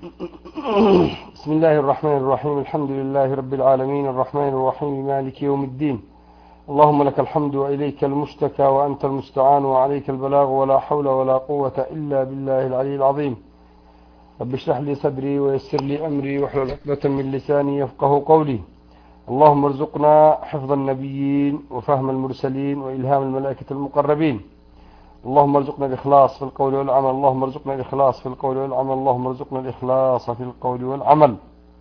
بسم الله الرحمن الرحيم. الحمد لله رب العالمين الرحمن الرحيم مالك يوم الدين. اللهم لك الحمد وإليك المشتكى وأنت المستعان وعليك البلاغ ولا حول ولا قوة إلا بالله العلي العظيم. رب اشرح لي صدري ويسر لي أمري واحلل عقدة من لساني يفقه قولي. اللهم ارزقنا حفظ النبيين وفهم المرسلين وإلهام الملائكة المقربين. اللهم ارزقنا الإخلاص في القول والعمل. اللهم ارزقنا الإخلاص في القول والعمل. اللهم ارزقنا الإخلاص في القول والعمل.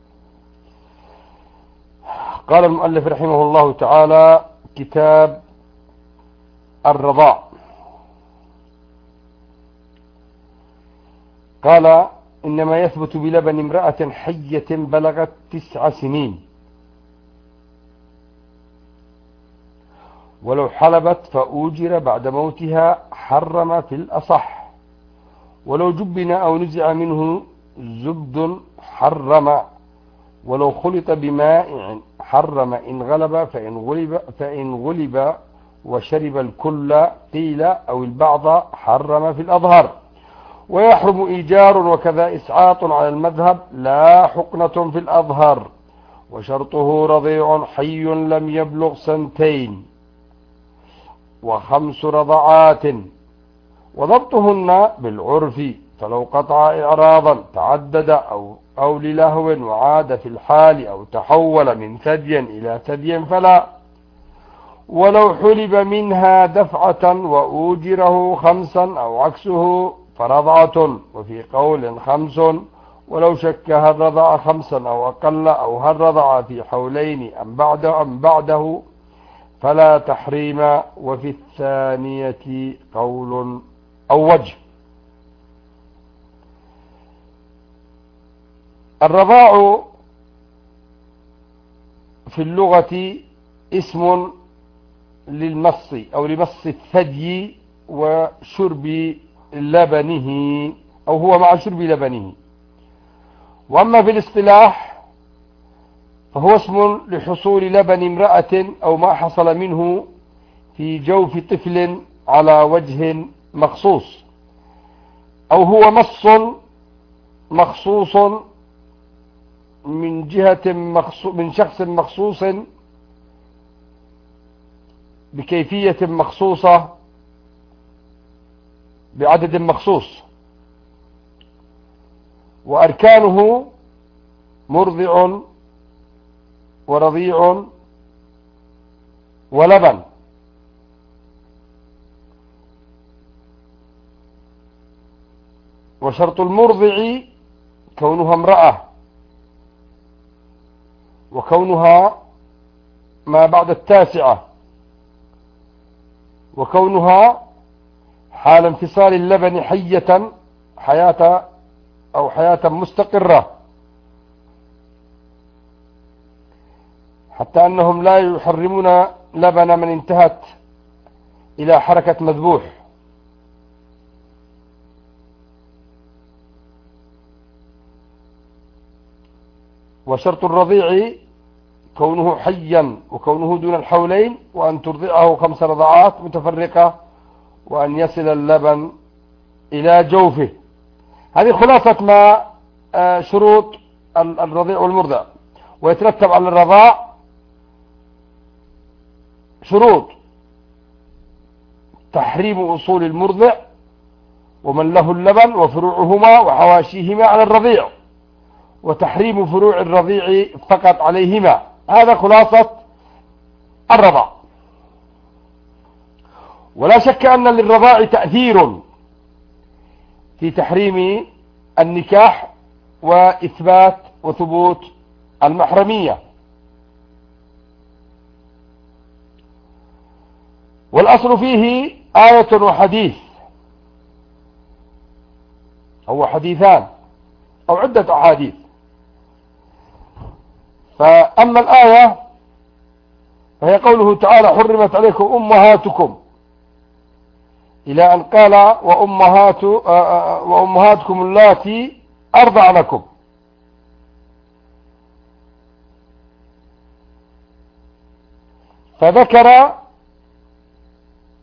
قال المؤلف رحمه الله تعالى: كتاب الرضاع. قال: إنما يثبت بلبن امرأة حية بلغت 9 سنين، ولو حلبت فأوجر بعد موتها حرم في الأصح، ولو جبن أو نزع منه زبد حرم، ولو خلط بماء حرم إن غلب، فإن غلب وشرب الكل قيل أو البعض حرم في الأظهر. ويحرم إيجار وكذا إسعاط على المذهب، لا حقنة في الأظهر. وشرطه رضيع حي لم يبلغ 2 و5 رضعات، وضبطهن بالعرف، فلو قطع إعراضا تعدد أو للهو وعاد في الحال أو تحول من ثدي إلى ثدي فلا. ولو حلب منها دفعة وأوجره 5 أو عكسه فرضعة، وفي قول 5. ولو شك هل رضع 5 أو أقل، أو هل رضع في حولين أم بعده فلا تحريم. وفي الثانية قول أو وجه. الرضاع في اللغة اسم للمص أو لمص الثدي وشرب لبنه، أو هو مع شرب لبنه. وأما في الاصطلاح فهو اسم لحصول لبن امرأة أو ما حصل منه في جوف طفل على وجه مخصوص، أو هو مص مخصوص من شخص مخصوص بكيفية مخصوصة بعدد مخصوص. وأركانه مرضع ورضيع ولبن. وشرط المرضع كونها امرأة، وكونها ما بعد 9، وكونها حال انفصال اللبن حياة مستقرة، حتى أنهم لا يحرمون لبن من انتهت إلى حركة مذبوح. وشرط الرضيع كونه حيا وكونه دون الحولين، وأن ترضعه 5 رضعات متفرقة، وأن يصل اللبن إلى جوفه. هذه خلاصة ما شروط الرضيع والمرضع. ويترتب على الرضاع شروط: تحريم أصول المرضع ومن له اللبن وفروعهما وحواشيهما على الرضيع، وتحريم فروع الرضيع فقط عليهما. هذا خلاصة الرضاع. ولا شك أن للرضاع تأثير في تحريم النكاح وإثبات وثبوت المحرمية. والأصل فيه آية وحديث، أو حديثان أو عدة أحاديث. فأما الآية فهي قوله تعالى: حرمت عليكم أمهاتكم، إلى أن قال: وأمهاتكم اللاتي أرضعنكم. فذكر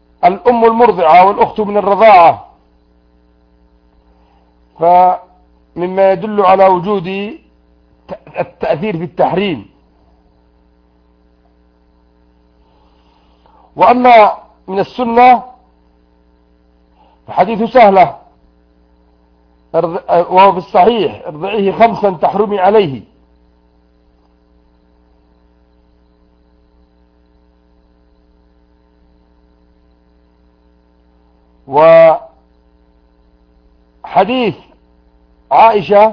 الأم المرضعة والأخت من الرضاعة، مما يدل على وجود التأثير في التحريم. وأما من السنة فحديث سهلة وهو في الصحيح: ارضعيه 5 تحرمي عليه. وحديث عائشة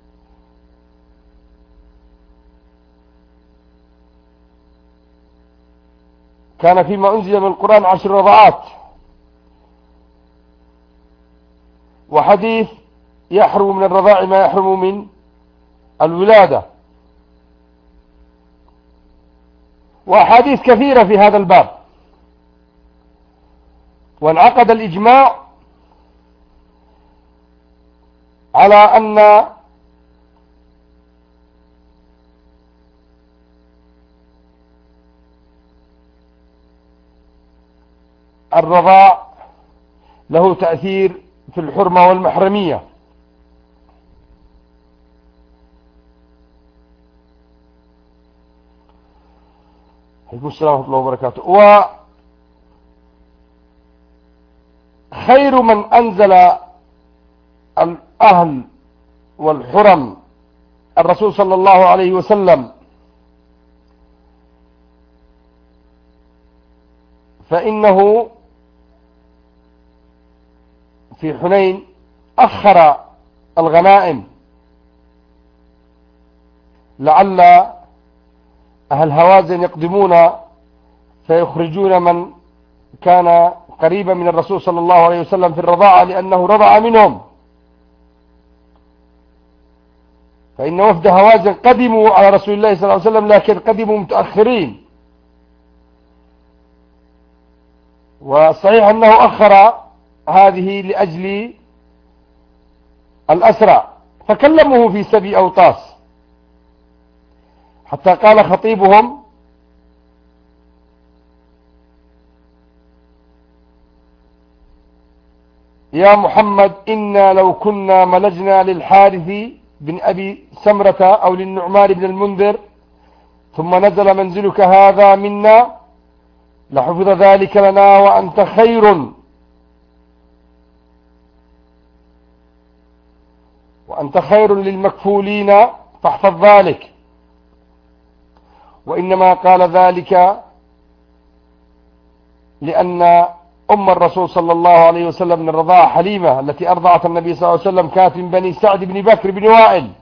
كان فيما أنزل من القرآن 10 رضعات. وحديث يحرم من الرضاع ما يحرم من الولادة. وأحاديث كثيرة في هذا الباب. وانعقد الإجماع على أن الرضاع له تأثير في الحرمة والمحرمية. عليكم السلام ورحمة الله وبركاته. وخير من أنزل الأهل والحرم الرسول صلى الله عليه وسلم، فإنه في حنين أخر الغنائم لعل أهل هوازن يقدمون فيخرجون من كان قريبا من الرسول صلى الله عليه وسلم في الرضاعة، لأنه رضع منهم. فإن وفد هوازن قدموا على رسول الله صلى الله عليه وسلم، لكن قدموا متأخرين. وصحيح أنه أخر هذه لأجل الأسرى، فكلموه في 7 أوطاس، حتى قال خطيبهم: يا محمد، إنا لو كنا ملجنا للحارث بن أبي سمرة أو للنعمان بن المنذر ثم نزل منزلك هذا منا لحفظ ذلك لنا، وأنت خير للمكفولين فاحفظ ذلك. وإنما قال ذلك لأن أم الرسول صلى الله عليه وسلم من الرضاعة حليمة التي أرضعت النبي صلى الله عليه وسلم كانت من بني سعد بن بكر بن وائل.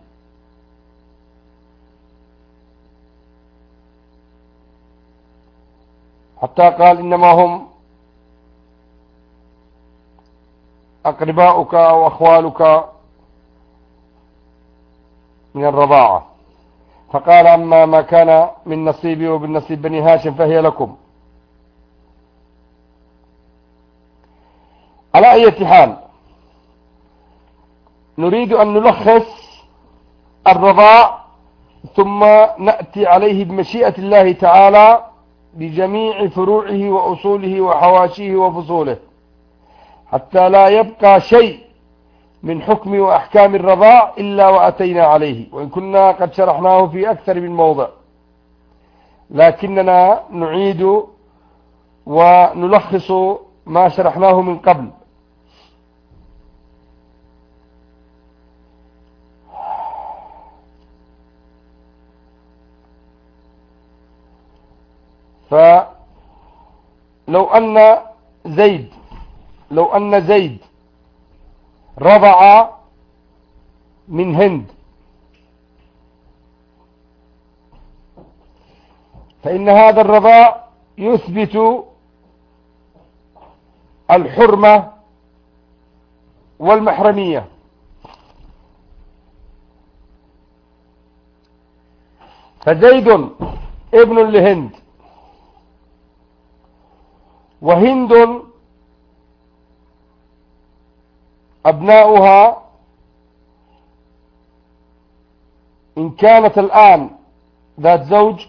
حتى قال: إنما هم أقرباؤك أو أخوالك من الرضاعة. فقال: أما ما كان من نصيبي وبالنصيب بني هاشم فهي لكم. على أي حال، نريد أن نلخص الرضاع ثم نأتي عليه بمشيئة الله تعالى بجميع فروعه وأصوله وحواشيه وفصوله، حتى لا يبقى شيء من حكم وأحكام الرضاع إلا وأتينا عليه، وإن كنا قد شرحناه في أكثر من موضع، لكننا نعيد ونلخص ما شرحناه من قبل. فلو أن زيد رضع من هند، فإن هذا الرضاع يثبت الحرمة والمحرمية. فزيد ابن لهند، وهند أبناؤها إن كانت الآن ذات زوج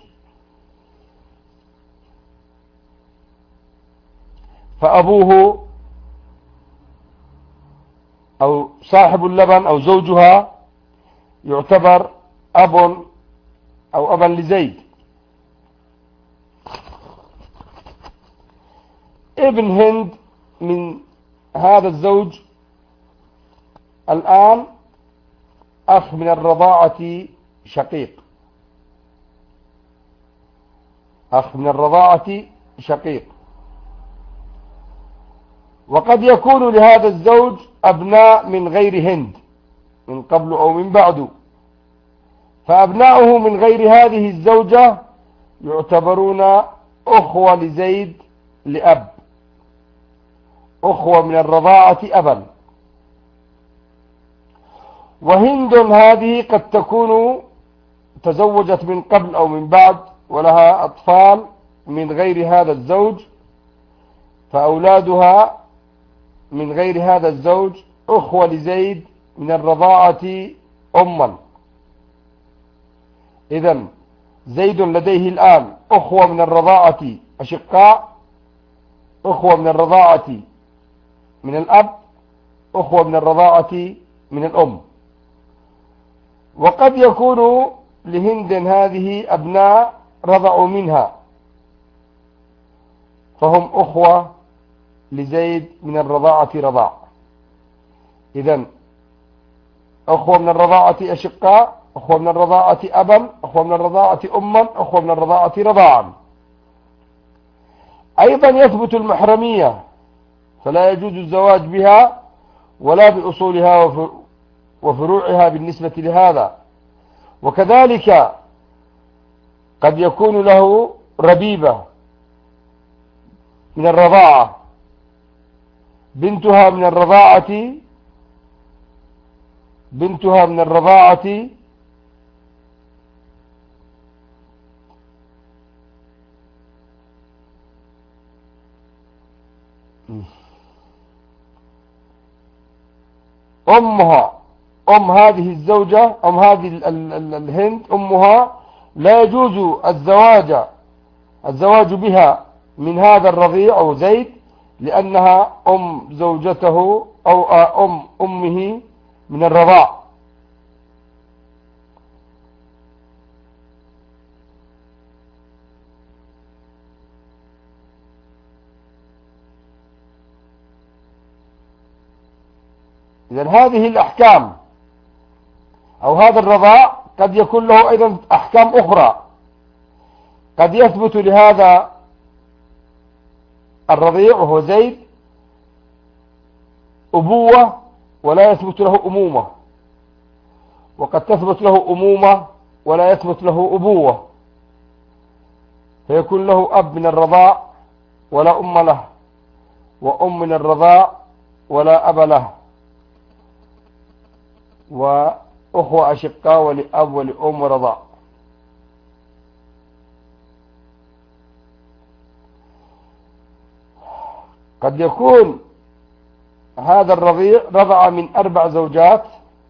فأبوه أو صاحب اللبن أو زوجها يعتبر أب أو أبا لزيد. ابن هند من هذا الزوج الآن أخ من الرضاعة شقيق، أخ من الرضاعة شقيق. وقد يكون لهذا الزوج أبناء من غير هند من قبل أو من بعد، فأبناؤه من غير هذه الزوجة يعتبرون أخوة لزيد لأب، أخوة من الرضاعة أبا. وهند هذه قد تكون تزوجت من قبل أو من بعد ولها أطفال من غير هذا الزوج، فأولادها من غير هذا الزوج أخوة لزيد من الرضاعة أما. إذن زيد لديه الآن أخوة من الرضاعة أشقاء، أخوة من الرضاعة من الأب، أخوة من الرضاعة من الأم. وقد يكون لهند هذه أبناء رضعوا منها، فهم أخوة لزيد من الرضاعة رضاع. إذن أخوة من الرضاعة أشقاء، أخوة من الرضاعة أبا، أخوة من الرضاعة أما، أخوة من الرضاعة رضاعا. أيضا يثبت المحرمية، فلا يجوز الزواج بها ولا بأصولها وفروعها بالنسبة لهذا. وكذلك قد يكون له ربيبة من الرضاعة، بنتها من الرضاعة أمها، أم هذه الزوجة، أم هذه الهند، أمها لا يجوز الزواج بها من هذا الرضيع أو زيد، لأنها أم زوجته أو أمه من الرضاع. إذن هذه الأحكام أو هذا الرضاع قد يكون له أيضا أحكام أخرى. قد يثبت لهذا الرضيع وهو زيد أبوة ولا يثبت له أمومة، وقد تثبت له أمومة ولا يثبت له أبوة، فيكون له أب من الرضاع ولا أم له، وأم من الرضاع ولا أب له، وأخوة أشقاء ولأب ولأم ورضاع. قد يكون هذا الرضيع رضع من 4 زوجات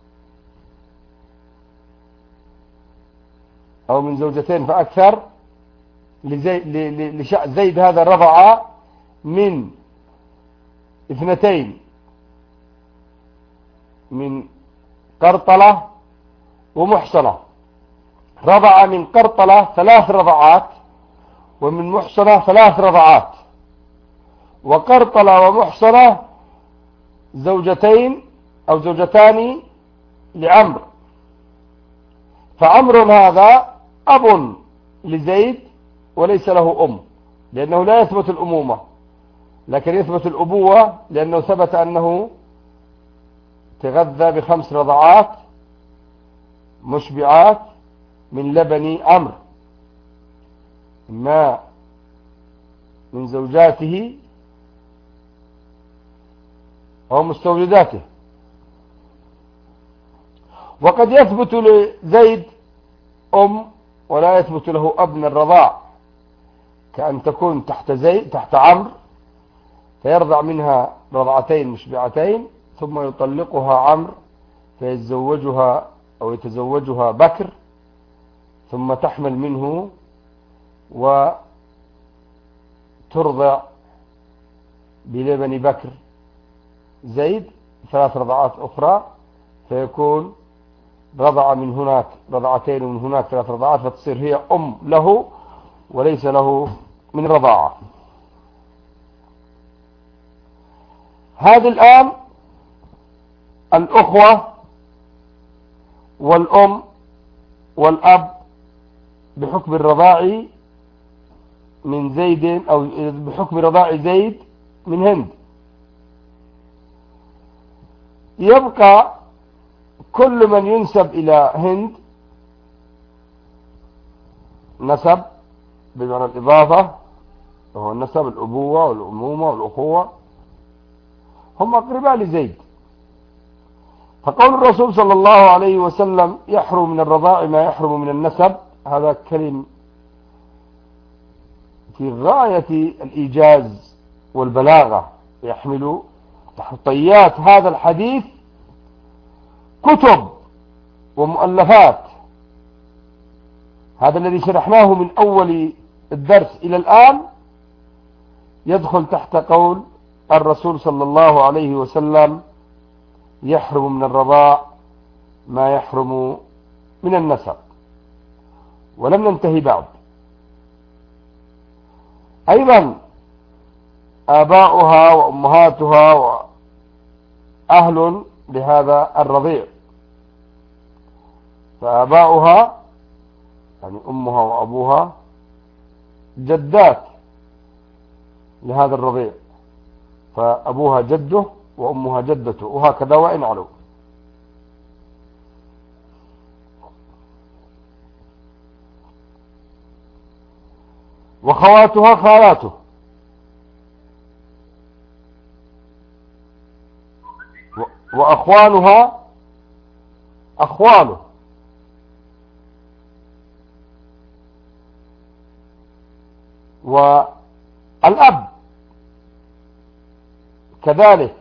أو من 2 فأكثر. زيد هذا رضع من 2 من قرطلة ومحصنة، رضع من قرطلة 3 رضعات، ومن محصنة 3 رضعات. وقرطلة ومحصنة زوجتين أو زوجتان لعمر، فعمر هذا أب لزيد وليس له أم، لأنه لا يثبت الأمومة، لكن يثبت الأبوة، لأنه ثبت أنه تغذى ب5 رضعات مشبعات من لبن عمرو، ما من زوجاته أو مستولداته. وقد يثبت لزيد أم ولا يثبت له أب من الرضاع، كأن تكون تحت عمرو فيرضع منها رضعتين مشبعتين، ثم يطلقها عمرو فيتزوجها أو يتزوجها بكر، ثم تحمل منه وترضع بلبن بكر زيد 3 رضعات أخرى، فيكون رضع من هناك رضعتين ومن هناك 3 رضعات، فتصير هي أم له وليس له من رضاعة. هذه الآن الأخوة والأم والأب بحكم الرضاع من زيد، أو بحكم رضاع زيد من هند. يبقى كل من ينسب إلى هند نسب بمعنى الإضافة، وهو النسب الأبوة والأمومة والأخوة، هم أقرباء لزيد. فقول الرسول صلى الله عليه وسلم يحرم من الرضاع ما يحرم من النسب، هذا كلم في غاية الإيجاز والبلاغة، يحمل تحت طيات هذا الحديث كتب ومؤلفات. هذا الذي شرحناه من أول الدرس إلى الآن يدخل تحت قول الرسول صلى الله عليه وسلم يحرم من الرضاع ما يحرم من النسب. ولم ننتهي بعد. أيضا آباؤها وأمهاتها وأهل لهذا الرضيع، فآباؤها يعني أمها وأبوها جدات لهذا الرضيع، فأبوها جده وأمها جدته، وهكذا وإن علوا. وخواتها خالاته، وأخوانها أخواله، والأب كذلك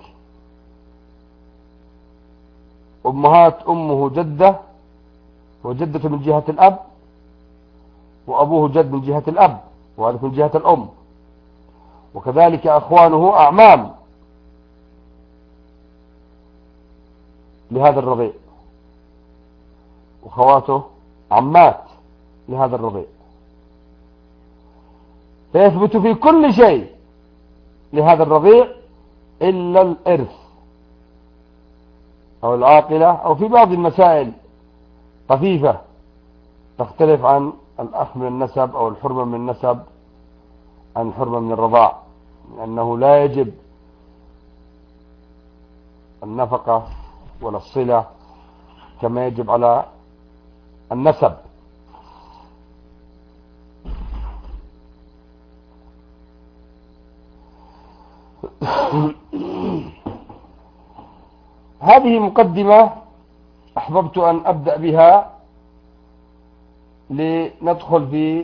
أمهات أمه جدة وجدة من جهة الأب، وأبوه جد من جهة الأب، وهذا من جهة الأم. وكذلك أخوانه أعمام لهذا الرضيع، وخواته عمات لهذا الرضيع. فيثبت في كل شيء لهذا الرضيع إلا الإرث أو العاقلة، أو في بعض المسائل طفيفة تختلف عن الأخ من النسب أو الحرمة من النسب عن الحرمة من الرضاع، لأنه لا يجب النفقة ولا الصلة كما يجب على النسب. هذه مقدمة أحببت أن أبدأ بها لندخل في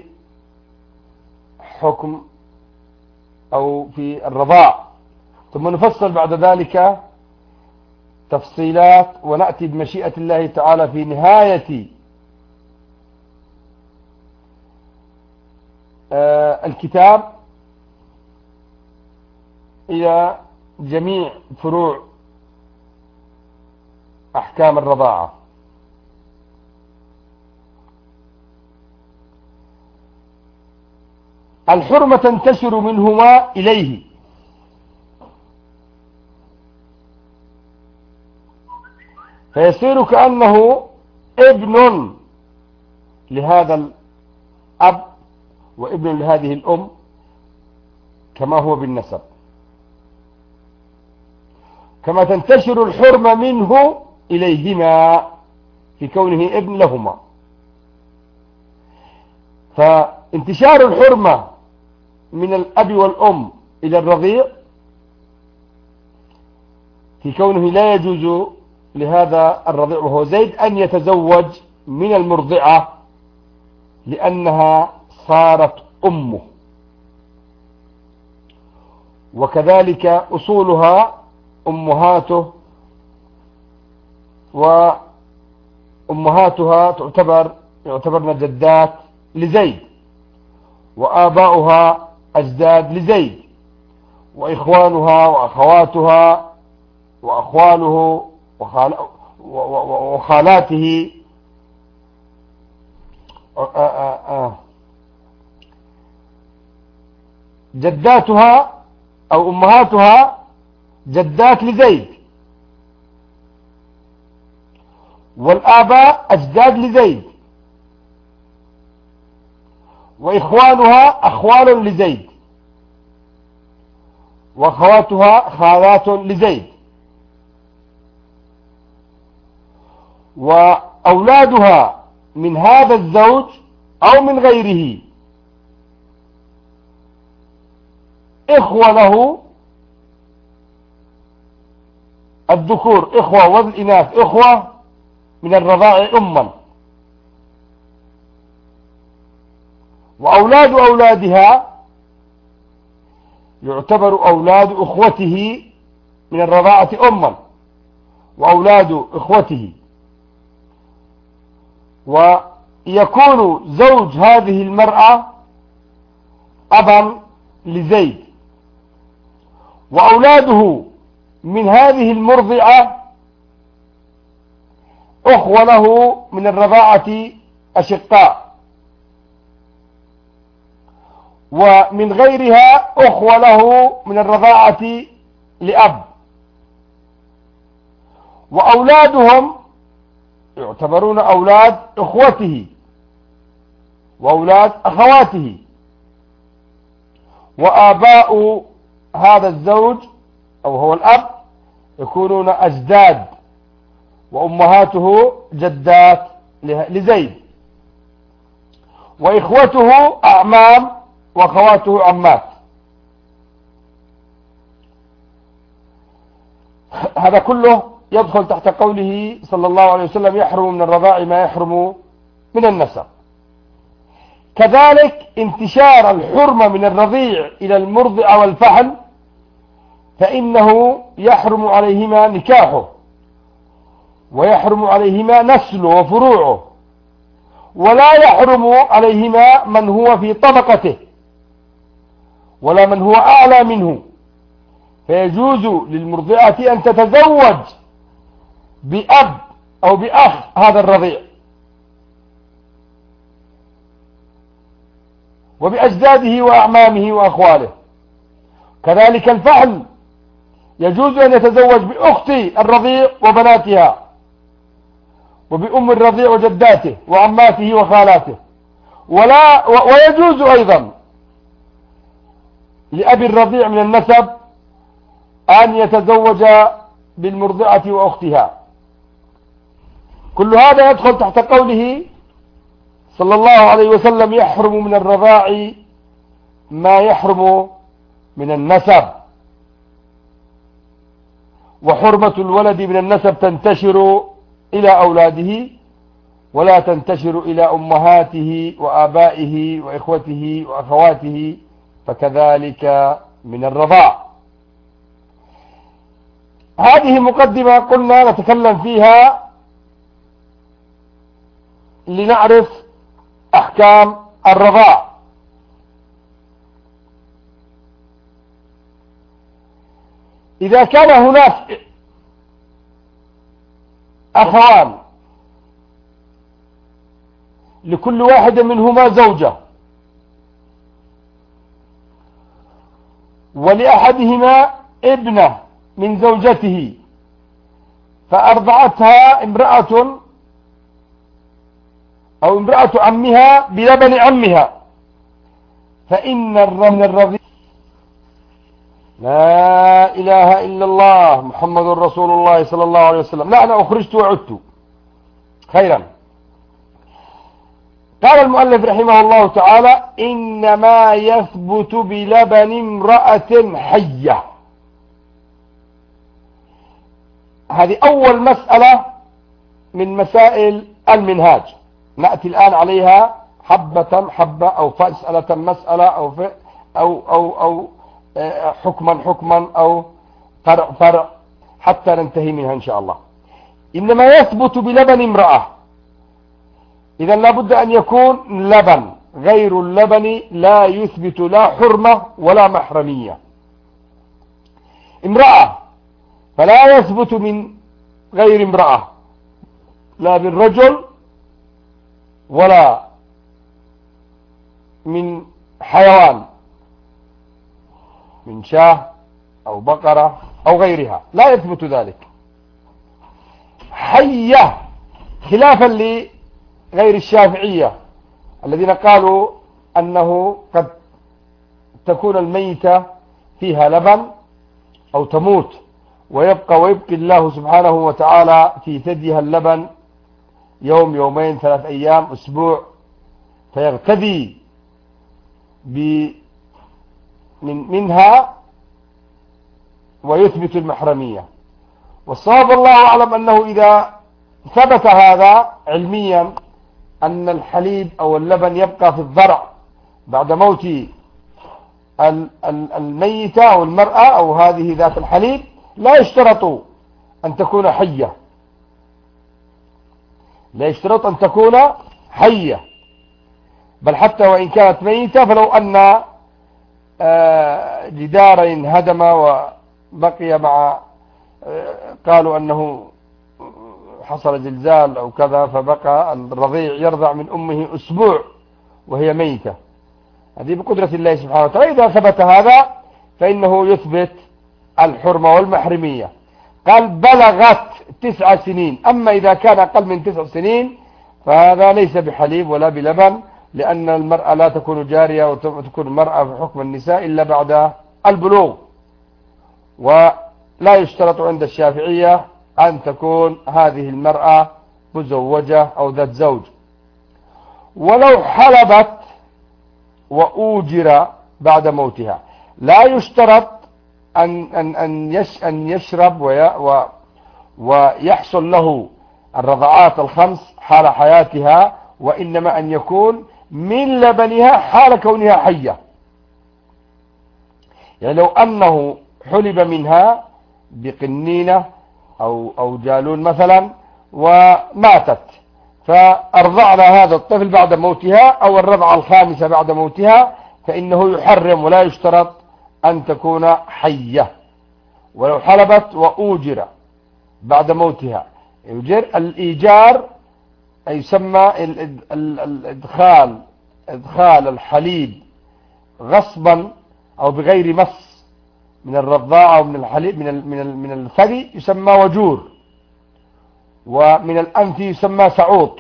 حكم أو في الرضاع، ثم نفصل بعد ذلك تفصيلات، ونأتي بمشيئة الله تعالى في نهاية الكتاب إلى جميع فروع أحكام الرضاعة. الحرمة تنتشر منهما إليه، فيصير كأنه ابن لهذا الأب وابن لهذه الأم كما هو بالنسب، كما تنتشر الحرمة منه إليهما في كونه ابن لهما. فانتشار الحرمة من الأب والأم إلى الرضيع في كونه لا يجوز لهذا الرضيع وهو زيد أن يتزوج من المرضعة لأنها صارت أمه، وكذلك أصولها أمهاته، وأمهاتها يعتبرن جدات لزيد، وآباؤها أجداد لزيد، وإخوانها وأخواتها وأخواله وخالاته جداتها أو أمهاتها جدات لزيد، والآباء أجداد لزيد، وإخوانها أخوال لزيد، وأخواتها خالات لزيد، وأولادها من هذا الزوج أو من غيره إخوة له، الذكور إخوة والإناث إخوة من الرضاع أما، وأولاد أولادها يعتبر أولاد أخوته من الرضاعة أما، وأولاد إخوته، ويكون زوج هذه المرأة أبا لزيد، وأولاده من هذه المرضعة أخوة له من الرضاعة أشقاء، ومن غيرها أخوة له من الرضاعة لأب، وأولادهم يعتبرون أولاد إخوته وأولاد أخواته، وآباء هذا الزوج أو هو الأب يكونون أجداد، وأمهاته جدات لزيد، وإخوته أعمام، وأخواته عمات. هذا كله يدخل تحت قوله صلى الله عليه وسلم يحرم من الرضاع ما يحرم من النسب. كذلك انتشار الحرمة من الرضيع إلى المرضع والفحل، فإنه يحرم عليهما نكاحه، ويحرم عليهما نسله وفروعه، ولا يحرم عليهما من هو في طبقته ولا من هو أعلى منه، فيجوز للمرضعة أن تتزوج بأب أو بأخ هذا الرضيع وبأجداده وأعمامه وأخواله. كذلك الفحل يجوز أن يتزوج بأخت الرضيع وبناتها، وبأم الرضيع وجداته وعماته وخالاته، ويجوز أيضا لأبي الرضيع من النسب أن يتزوج بالمرضعة وأختها. كل هذا يدخل تحت قوله صلى الله عليه وسلم يحرم من الرضاع ما يحرم من النسب. وحرمة الولد من النسب تنتشر إلى أولاده ولا تنتشر إلى أمهاته وآبائه وإخوته وأخواته، فكذلك من الرضاع. هذه مقدمة قلنا نتكلم فيها لنعرف أحكام الرضاع. إذا كان هناك أخوان لكل واحد منهما زوجة، ولأحدهما ابنة من زوجته فأرضعتها امرأة أو امرأة عمها بلبن عمها، فإن من الرضيع لا إله إلا الله محمد رسول الله صلى الله عليه وسلم. لا، أنا أخرجت وعدت خيرا. قال المؤلف رحمه الله تعالى إنما يثبت بلبن امرأة حية. هذه أول مسألة من مسائل المنهاج، نأتي الآن عليها حبة حبة، أو مسألة مسألة، أو حكما حكما، أو فرع فرع، حتى ننتهي منها إن شاء الله. إنما يثبت بلبن امرأة، إذا لابد أن يكون لبن، غير اللبن لا يثبت لا حرمة ولا محرمية. امرأة فلا يثبت من غير امرأة، لا من رجل ولا من حيوان، من شاة أو بقرة أو غيرها، لا يثبت ذلك. حية، خلافا لغير الشافعية الذين قالوا أنه قد تكون الميتة فيها لبن أو تموت ويبقي الله سبحانه وتعالى في ثديها اللبن يوم، يومين، 3 أيام، أسبوع، فيغتدي منها ويثبت المحرمية. والصواب الله أعلم أنه إذا ثبت هذا علميا أن الحليب أو اللبن يبقى في الضرع بعد موت الميتة أو المرأة أو هذه ذات الحليب، لا يشترط أن تكون حية، لا يشترط أن تكون حية، بل حتى وإن كانت ميتة، فلو أن جدارا انهدم وبقي مع قالوا أنه حصل زلزال أو كذا، فبقى الرضيع يرضع من أمه أسبوع وهي ميتة، هذه بقدرة الله سبحانه وتعالى. إذا ثبت هذا فإنه يثبت الحرمة والمحرمية. قال بلغت 9 سنين، أما إذا كان أقل من 9 سنين فهذا ليس بحليب ولا بلبن، لأن المرأة لا تكون جارية وتكون المرأة في حكم النساء إلا بعد البلوغ. ولا يشترط عند الشافعية أن تكون هذه المرأة مزوجة أو ذات زوج. ولو حلبت وأوجر بعد موتها، لا يشترط أن يشرب ويحصل له الرضعات ال5 حال حياتها، وإنما أن يكون من لبنها حال كونها حية. يعني لو أنه حلب منها بقنينة أو جالون مثلا وماتت، فأرضعنا هذا الطفل بعد موتها أو الرضعة ال5 بعد موتها، فإنه يحرم ولا يشترط أن تكون حية. ولو حلبت وأوجر بعد موتها، الإيجار يسمى إدخال الحليب غصبا أو بغير مص من الرضاعة أو من الحليب من الثدي يسمى وجور، ومن الأنف يسمى سعوط،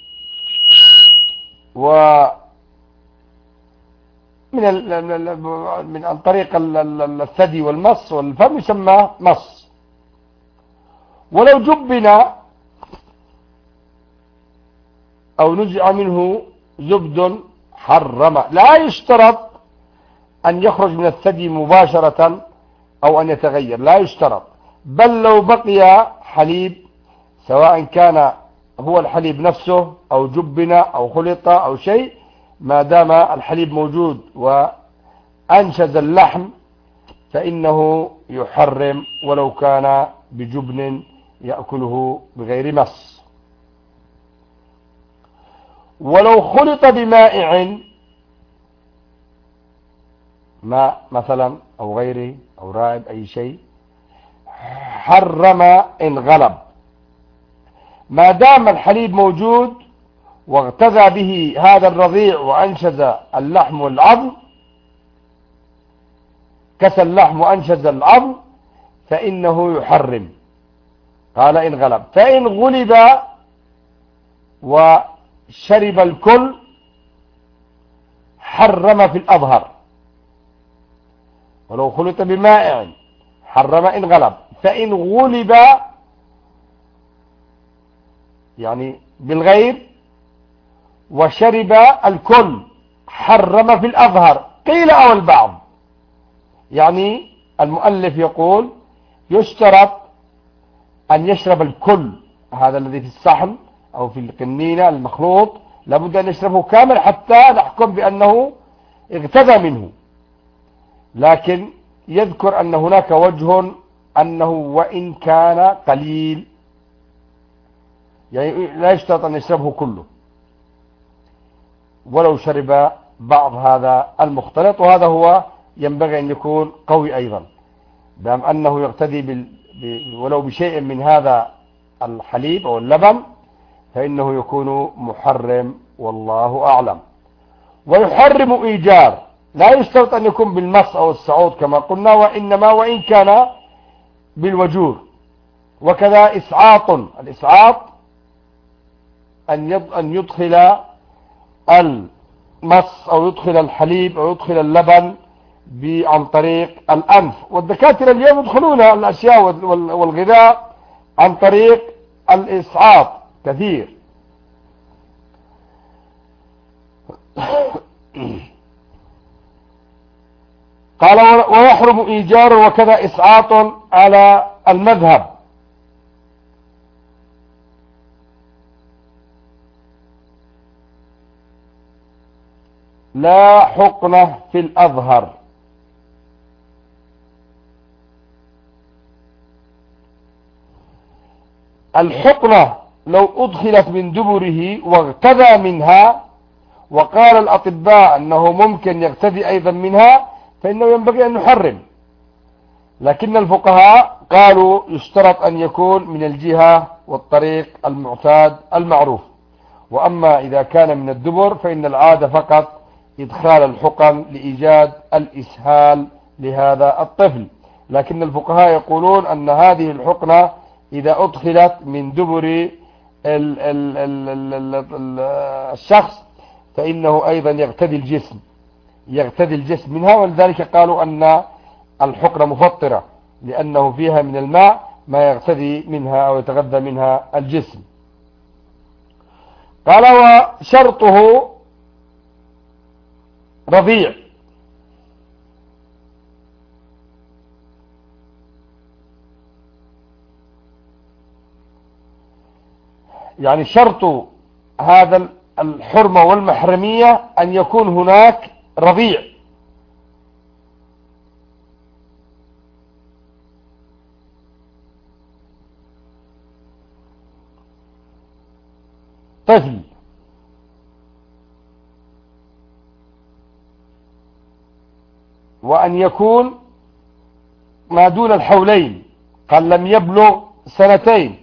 من عن طريق الثدي والمص والفم يسمى مص. ولو جبنا أو نزع منه زبد حرم، لا يشترط أن يخرج من الثدي مباشرة أو أن يتغير، لا يشترط، بل لو بقي حليب سواء كان هو الحليب نفسه أو جبنا أو خلط أو شيء، ما دام الحليب موجود وأنشز اللحم فإنه يحرم ولو كان بجبن يأكله بغير مص. ولو خلط بمائع، ماء مثلا أو غيره أو رائب أي شيء، حرم إن غلب، ما دام الحليب موجود واغتذى به هذا الرضيع وأنشز اللحم والعظم، كسى اللحم وأنشز العظم، فإنه يحرم. قال إن غلب، فإن غلب وشرب الكل حرم في الأظهر. ولو خلط بمائع حرم إن غلب، فإن غلب يعني بالغير وشرب الكل حرم في الأظهر. قيل أو البعض، يعني المؤلف يقول يشترط أن يشرب الكل، هذا الذي في الصحن أو في القنينة المخلوط لابد أن يشربه كامل حتى نحكم بأنه اغتذى منه. لكن يذكر أن هناك وجه أنه وإن كان قليل، يعني لا يشترط أن يشربه كله، ولو شرب بعض هذا المختلط، وهذا هو ينبغي أن يكون قوي أيضا، دام أنه يقتدي ولو بشيء من هذا الحليب أو اللبن فإنه يكون محرم، والله أعلم. ويحرم إيجار، لا يشترط أن يكون بالمص أو الصعود كما قلنا، وإنما وإن كان بالوجور. وكذا إسعاط، الإسعاط أن يدخل المص أو يدخل الحليب أو يدخل اللبن عن طريق الأنف، والدكاترة اليوم يدخلون الأشياء والغذاء عن طريق الإسعاط كثير. قال ويحرم إيجار وكذا إسعاط على المذهب. لا حقنة في الأظهر. الحقنة لو أدخلت من دبره واغتذى منها، وقال الأطباء أنه ممكن يغتذي أيضا منها، فإنه ينبغي أن نحرم. لكن الفقهاء قالوا يشترط أن يكون من الجهة والطريق المعتاد المعروف. وأما إذا كان من الدبر فإن العادة فقط إدخال الحقن لإيجاد الإسهال لهذا الطفل. لكن الفقهاء يقولون أن هذه الحقنة إذا أدخلت من دبر الشخص فإنه أيضا يغتذي الجسم منها، ولذلك قالوا أن الحقنة مفطرة، لأنه فيها من الماء ما يغتذي منها أو يتغذى منها الجسم. قال وشرطه رضيع، يعني شرط هذا الحرمة والمحرمية أن يكون هناك رضيع. طفل وأن يكون ما دون الحولين، قال لم يبلغ سنتين.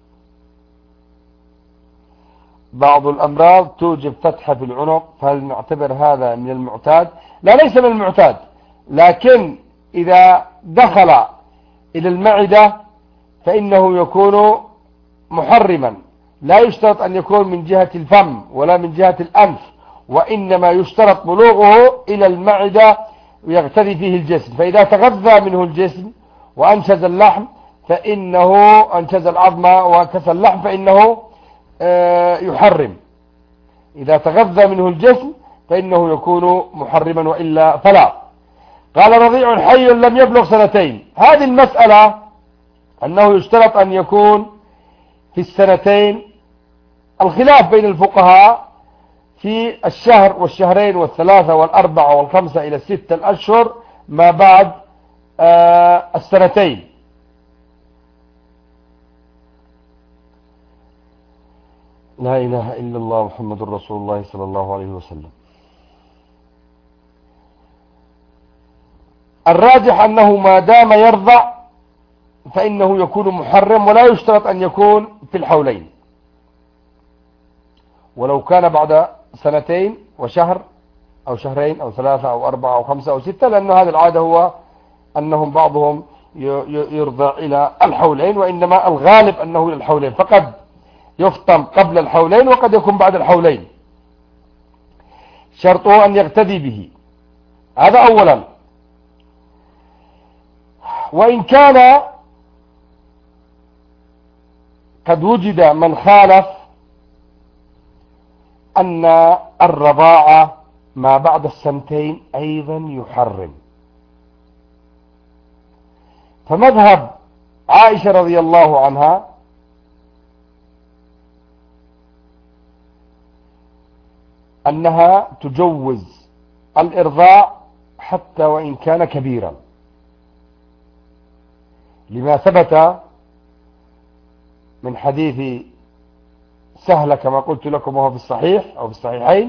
بعض الأمراض توجب فتحة في العنق، فهل نعتبر هذا من المعتاد؟ لا، ليس من المعتاد، لكن إذا دخل إلى المعدة فإنه يكون محرما. لا يشترط أن يكون من جهة الفم ولا من جهة الأنف، وإنما يشترط بلوغه إلى المعدة ويغتذي فيه الجسم. فإذا تغذى منه الجسم وأنشز اللحم فإنه أنشز العظم وكسى اللحم فإنه يحرم. إذا تغذى منه الجسم فإنه يكون محرما، وإلا فلا. قال رضيع حي لم يبلغ سنتين. هذه المسألة أنه يشترط أن يكون في السنتين، الخلاف بين الفقهاء في الشهر والشهرين والثلاثة والأربعة والخمسة إلى 6 أشهر ما بعد السنتين. لا إله إلا الله محمد رسول الله صلى الله عليه وسلم. الراجح أنه ما دام يرضع فإنه يكون محرم، ولا يشترط أن يكون في الحولين. ولو كان بعد سنتين وشهر أو شهرين أو 3 أو 4 أو 5 أو 6، لأن هذه العادة هو أنهم بعضهم يرضع إلى الحولين، وإنما الغالب أنه إلى الحولين، فقد يفطم قبل الحولين وقد يكون بعد الحولين. شرطه أن يغتدي به، هذا أولا. وإن كان قد وجد من خالف أن الرضاعة ما بعد السنتين أيضا يحرم، فمذهب عائشة رضي الله عنها أنها تجوز الإرضاع حتى وإن كان كبيرا، لما ثبت من حديث سهل كما قلت لكم وهو في الصحيح أو في الصحيحين،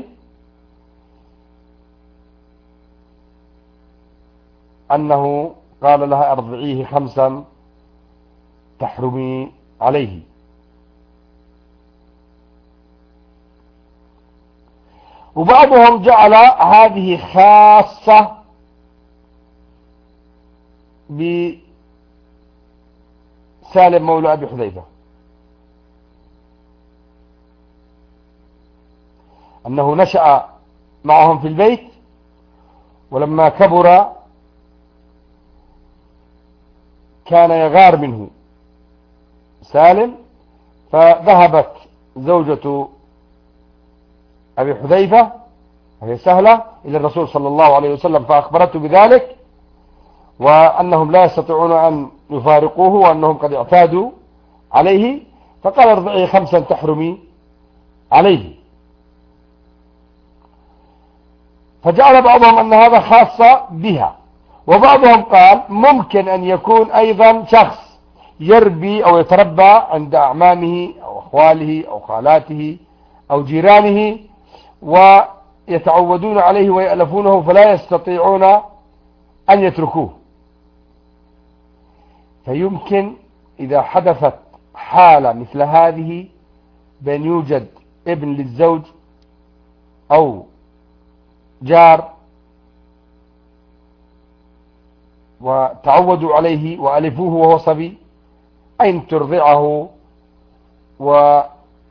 أنه قال لها أرضعيه 5 تحرمي عليه. وبعضهم جعل هذه خاصة بسالم مولى أبي حذيفة، أنه نشأ معهم في البيت، ولما كبر كان يغار منه سالم، فذهبت زوجة أبي حذيفة وهي سهلة إلى الرسول صلى الله عليه وسلم فأخبرته بذلك، وأنهم لا يستطيعون أن يفارقوه وأنهم قد اعتادوا عليه، فقال ارضعي 5 تحرمي عليه. فجعل بعضهم أن هذا خاصة بها، وبعضهم قال ممكن أن يكون أيضا شخص يربي أو يتربى عند أعمامه أو أخواله أو خالاته أو جيرانه، ويتعودون عليه ويألفونه فلا يستطيعون أن يتركوه. فيمكن إذا حدثت حالة مثل هذه بأن يوجد ابن للزوج أو جار وتعودوا عليه وألفوه وهو صبي، أين ترضعه وبعد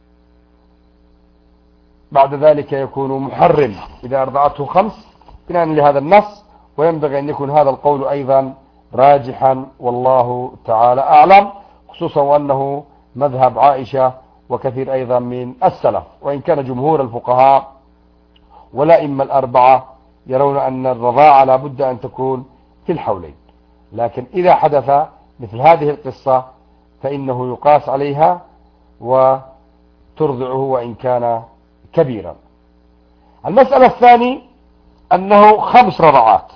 ذلك يكون محرم إذا أرضعته 5 بناء لهذا النص. وينبغي أن يكون هذا القول أيضا راجحا والله تعالى أعلم، خصوصا وأنه مذهب عائشة وكثير أيضا من السلف، وإن كان جمهور الفقهاء والأئمة الأربعة يرون أن الرضاعة لا بد أن تكون في الحولين. لكن إذا حدث مثل هذه القصة فإنه يقاس عليها وترضعه وإن كان كبيرا. المسألة الثانية أنه 5 رضعات.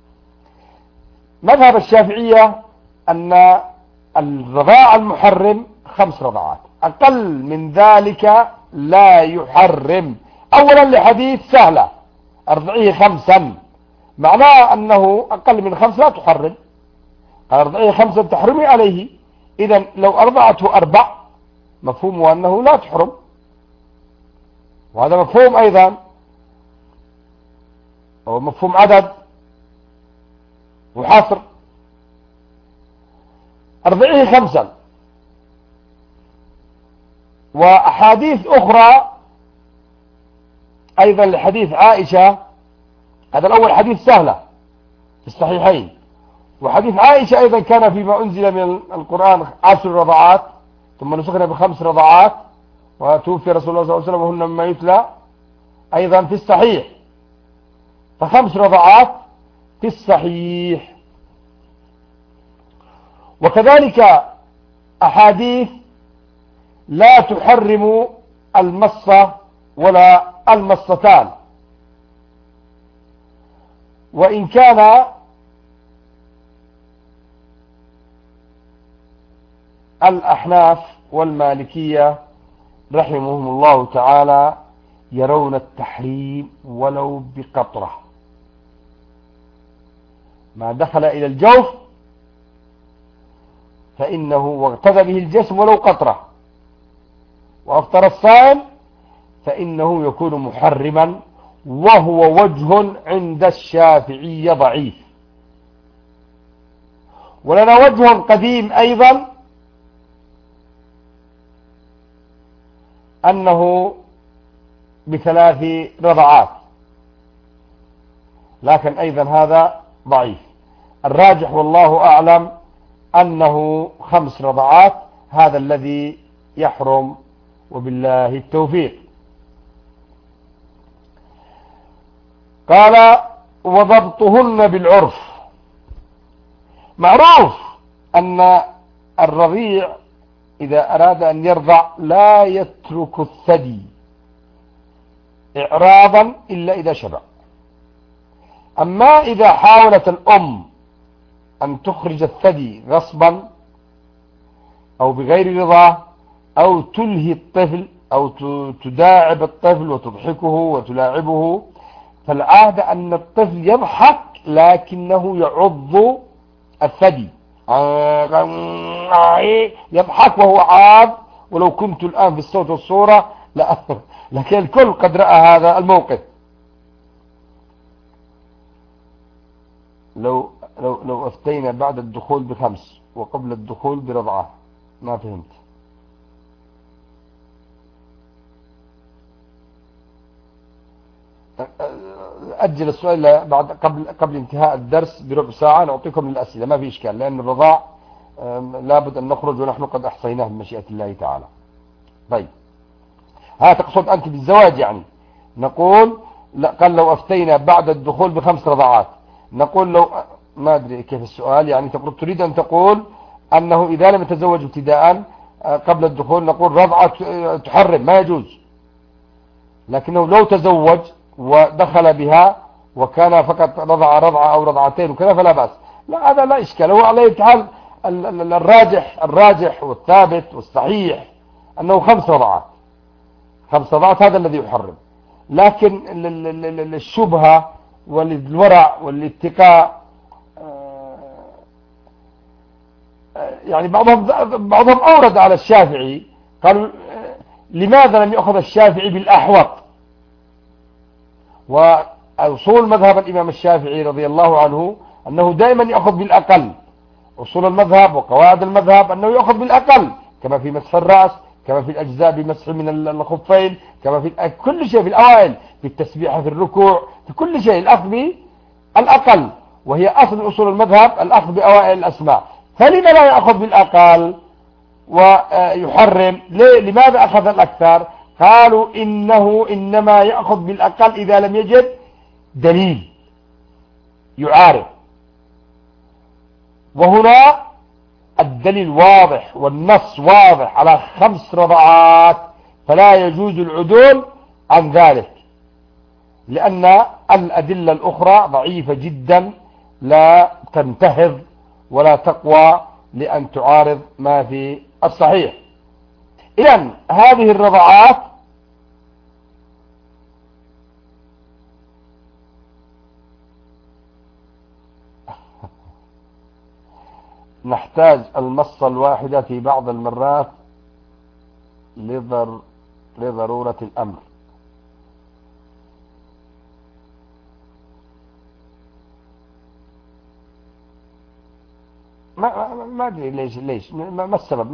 مذهب الشافعية أن الرضاع المحرم 5 رضعات، أقل من ذلك لا يحرم. أولا لحديث سهلة أرضعيه 5، معناه أنه أقل من 5 لا تحرم، أرضعيه 5 تحرمي عليه. إذن لو أرضعته 4 مفهومه أنه لا تحرم، وهذا مفهوم أيضا أو مفهوم عدد وحصر. أرضعيه 5. وأحاديث أخرى أيضا لحديث عائشة، هذا الأول حديث سهلة في الصحيحين، وحديث عائشة أيضا كان فيما أنزل من القرآن 10 رضعات ثم نسخنا ب5 رضعات، وتوفي رسول الله صلى الله عليه وسلم وهن مما يتلى أيضا في الصحيح، ف5 رضعات في الصحيح. وكذلك أحاديث لا تحرم المصة ولا المصتان، وإن كان الأحناف والمالكية رحمهم الله تعالى يرون التحريم ولو بقطرة، ما دخل إلى الجوف فإنه واغتذى به الجسم ولو قطرة، وأفطر الصائم فإنه يكون محرما، وهو وجه عند الشافعية ضعيف. ولنا وجه قديم أيضا أنه ب3 رضعات، لكن أيضا هذا ضعيف. الراجح والله أعلم أنه 5 رضعات، هذا الذي يحرم وبالله التوفيق. قال وضبطهن بالعرف. معروف أن الرضيع إذا أراد أن يرضع لا يترك الثدي إعراضا إلا إذا شبع. أما إذا حاولت الأم أن تخرج الثدي غصبا أو بغير رضا أو تلهي الطفل أو تداعب الطفل وتضحكه وتلاعبه، فالعادة أن الطفل يضحك لكنه يعض الثدي، يضحك وهو عاض. ولو كنت الآن في الصوت والصورة لكن الكل قد رأى هذا الموقف، لو أفتينا بعد الدخول ب5 وقبل الدخول برضعة، ما فهمت. أجل السؤال بعد قبل انتهاء الدرس بربع ساعة نعطيكم الأسئلة، ما في إشكال، لأن الرضاع لابد أن نخرج ونحن قد أحصيناه بمشيئة الله تعالى. طيب، ها تقصد أنت بالزواج يعني. نقول قال لو أفتينا بعد الدخول ب5 رضعات، نقول لو ما أدري كيف السؤال يعني. تريد أن تقول أنه إذا لم يتزوج ابتداء قبل الدخول نقول رضعة تحرم ما يجوز، لكنه لو تزوج ودخل بها وكان فقط رضعة أو رضعتين وكذا فلا بأس. لا، هذا لا إشكال. هو على أي حال الراجح والثابت والصحيح أنه 5 رضعات، 5 رضعات هذا الذي يحرم. لكن الشبهة والورع والاتقاء يعني بعضهم أورد على الشافعي، قالوا لماذا لم يأخذ الشافعي بالأحوط؟ وأصول مذهب الإمام الشافعي رضي الله عنه أنه دائما يأخذ بالأقل. أصول المذهب وقواعد المذهب أنه يأخذ بالأقل، كما في مسح الرأس، كما في الأجزاء بمسح من الخفين، كما في كل شيء، في الأوائل، في التسبيحة، في الركوع، في كل شيء الأخذ بالأقل، وهي أصل أصول المذهب الأخذ بأوائل الأسماء. فلما لا يأخذ بالأقل ويحرم؟ لماذا أخذ الأكثر؟ قالوا إنه إنما يأخذ بالأقل إذا لم يجد دليل يعارض، وهنا الدليل واضح والنص واضح على 5 رضعات، فلا يجوز العدول عن ذلك، لأن الأدلة الأخرى ضعيفة جدا لا تنتهض ولا تقوى لأن تعارض ما في الصحيح. إذن هذه الرضعات نحتاج المصة الواحدة في بعض المرات لضرورة الأمر. ما أدري ليش ما السبب،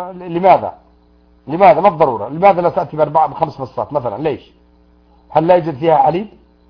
لماذا ما الضرورة؟ لماذا لا تأتي ب4 ب5 مصات مثلا؟ ليش؟ هل لا يوجد فيها حليب؟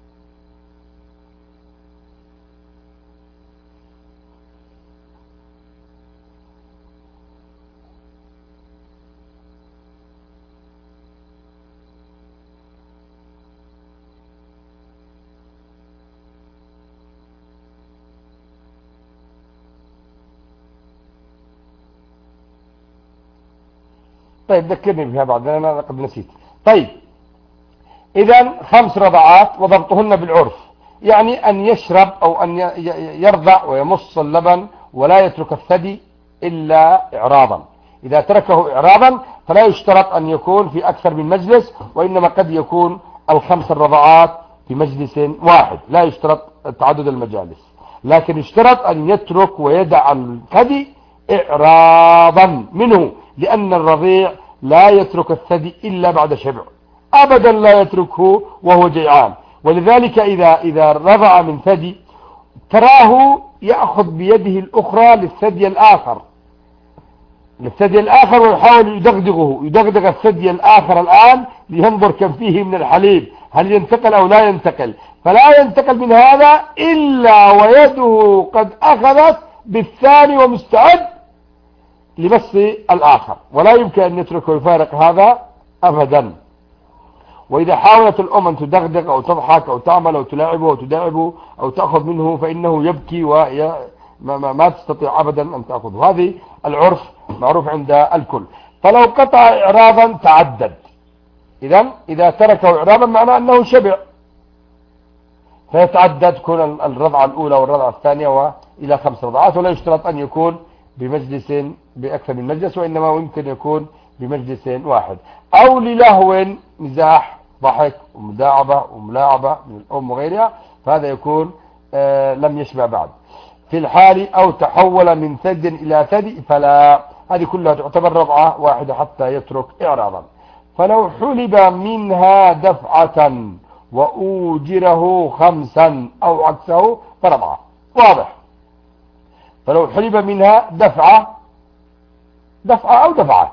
طيب ذكرني بها بعد، أنا قد نسيت. طيب، إذن 5 رضعات وضبطهن بالعرف، يعني أن يشرب أو أن يرضع ويمص اللبن ولا يترك الثدي إلا إعراضا. إذا تركه إعراضا فلا يشترط أن يكون في أكثر من مجلس، وإنما قد يكون ال5 رضعات في مجلس واحد، لا يشترط تعدد المجالس، لكن يشترط أن يترك ويدع الثدي إعراضا منه، لأن الرضيع لا يترك الثدي إلا بعد شبع، أبدا لا يتركه وهو جيعان. ولذلك إذا رضع من ثدي تراه يأخذ بيده الأخرى للثدي الآخر ويحاول يدغدغ الثدي الآخر الآن لينظر كم فيه من الحليب، هل ينتقل أو لا ينتقل، فلا ينتقل من هذا إلا ويده قد أخذت بالثاني ومستعد لمس الآخر، ولا يمكن أن يتركه ويفارق هذا أبدا. وإذا حاولت الأم أن تدغدغ أو تضحك أو تعمل أو تلاعبه أو تداعبه أو تأخذ منه فإنه يبكي وما تستطيع أبدا أن تأخذه. هذه العرف معروف عند الكل. فلو قطع إعراضا تعدد، إذا تركه إعراضا معناه أنه شبع، فيتعدد تكون الرضعة الأولى والرضعة الثانية وإلى 5 رضعات، ولا يشترط أن يكون بمجلس بأكثر من مجلس، وإنما يمكن يكون بمجلس واحد، أو للهو مزاح ضحك ومداعبة وملاعبة من الأم وغيرها، فهذا يكون لم يشبع بعد. في الحال أو تحول من ثدي إلى ثدي فلا، هذه كلها تعتبر رضعة واحدة حتى يترك إعراضا. فلو حلب منها دفعة وأوجره 5 أو عكسه فرضعة. واضح. فلو حلب منها دفعة أو دفعات،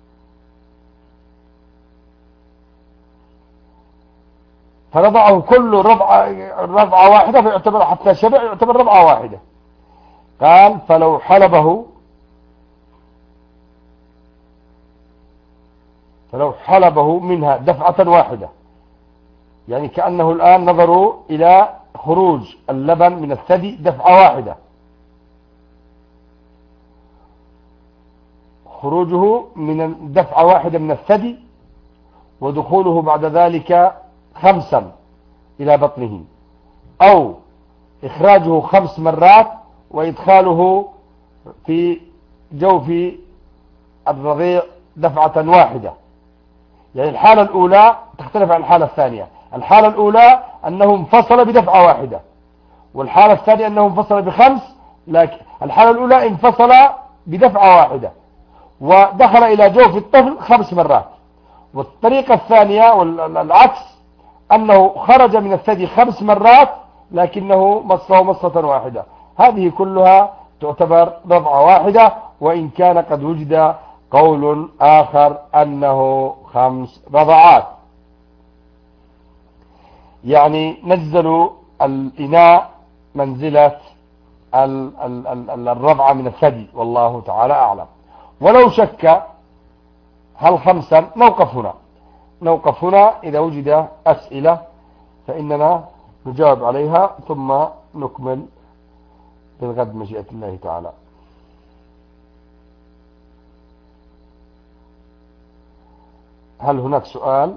فنضعه كل ربعة واحدة فيعتبر حتى شبع يعتبر ربعة واحدة. قال فلو حلبه منها دفعة واحدة، يعني كأنه الآن نظروا إلى خروج اللبن من الثدي دفعة واحدة، خروجه من دفعة واحدة من الثدي ودخوله بعد ذلك 5 إلى بطنه، أو إخراجه 5 مرات وإدخاله في جوف الرضيع دفعة واحدة. يعني الحالة الأولى تختلف عن الحالة الثانية. الحالة الأولى أنه انفصل بدفعة واحدة، والحالة الثانية أنه انفصل ب5، لكن الحالة الأولى انفصل بدفعة واحدة ودخل إلى جوف الطفل 5 مرات. والطريقة الثانية والعكس أنه خرج من الثدي 5 مرات لكنه مصه مصة واحدة. هذه كلها تعتبر رضعة واحدة، وإن كان قد وجد قول آخر أنه 5 رضعات. يعني ننزل الإناء منزلة الرضعة من الثدي، والله تعالى أعلم. ولو شك هل 5، نوقف هنا. إذا وجد أسئلة فإننا نجاوب عليها ثم نكمل بالغد مشيئة الله تعالى. هل هناك سؤال؟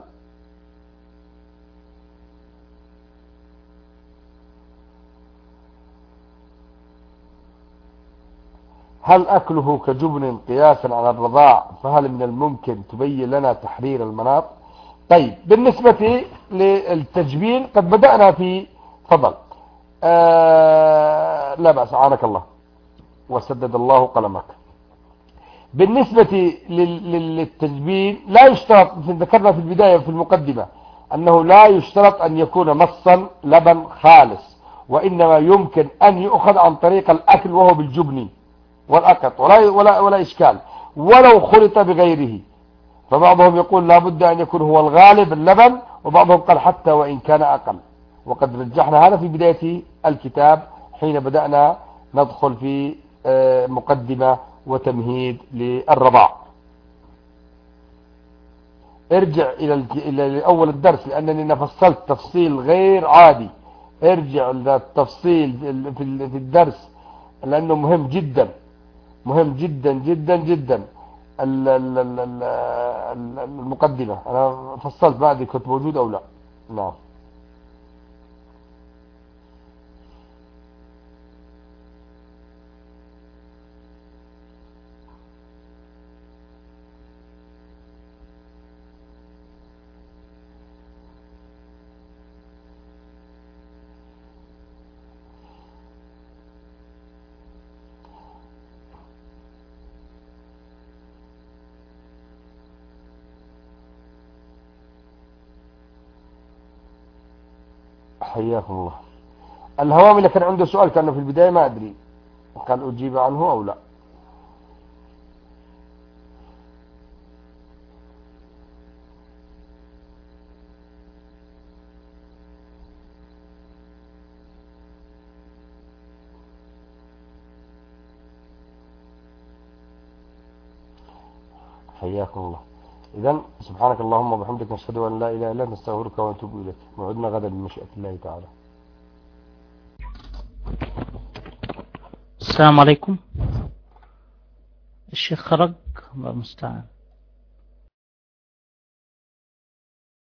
هل أكله كجبن قياسا على الرضاع، فهل من الممكن تبين لنا تحرير المناط؟ طيب، بالنسبة للتجبين قد بدأنا في فضل لا بأس، عانك الله وسدد الله قلمك. بالنسبة للتجبين لا يشترط، ذكرنا في البداية في المقدمة أنه لا يشترط أن يكون مصا لبن خالص، وإنما يمكن أن يؤخذ عن طريق الأكل وهو بالجبن والأقط ولا إشكال، ولو خلط بغيره. فبعضهم يقول لا بد أن يكون هو الغالب اللبن، وبعضهم قال حتى وإن كان أقل. وقد رجحنا هذا في بداية الكتاب حين بدأنا ندخل في مقدمة وتمهيد للرضاع. ارجع إلى أول الدرس لأنني فصلت تفصيل غير عادي. ارجع للتفصيل في الدرس لأنه مهم جدا جدا جدا جدا. المقدمة أنا فصلت بعد كنت موجود أو لا. نعم. حياكم الله. الهوامي اللي كان عنده سؤال كان في البداية ما أدري كان أجيب عنه أو لا. حياكم الله. إذن سبحانك اللهم وبحمدك نشهد أن لا إله إلا أنت نستغفرك ونتوب إليك. موعدنا غدا بمشيئة الله تعالى. السلام عليكم. الشيخ خرج، الله المستعان.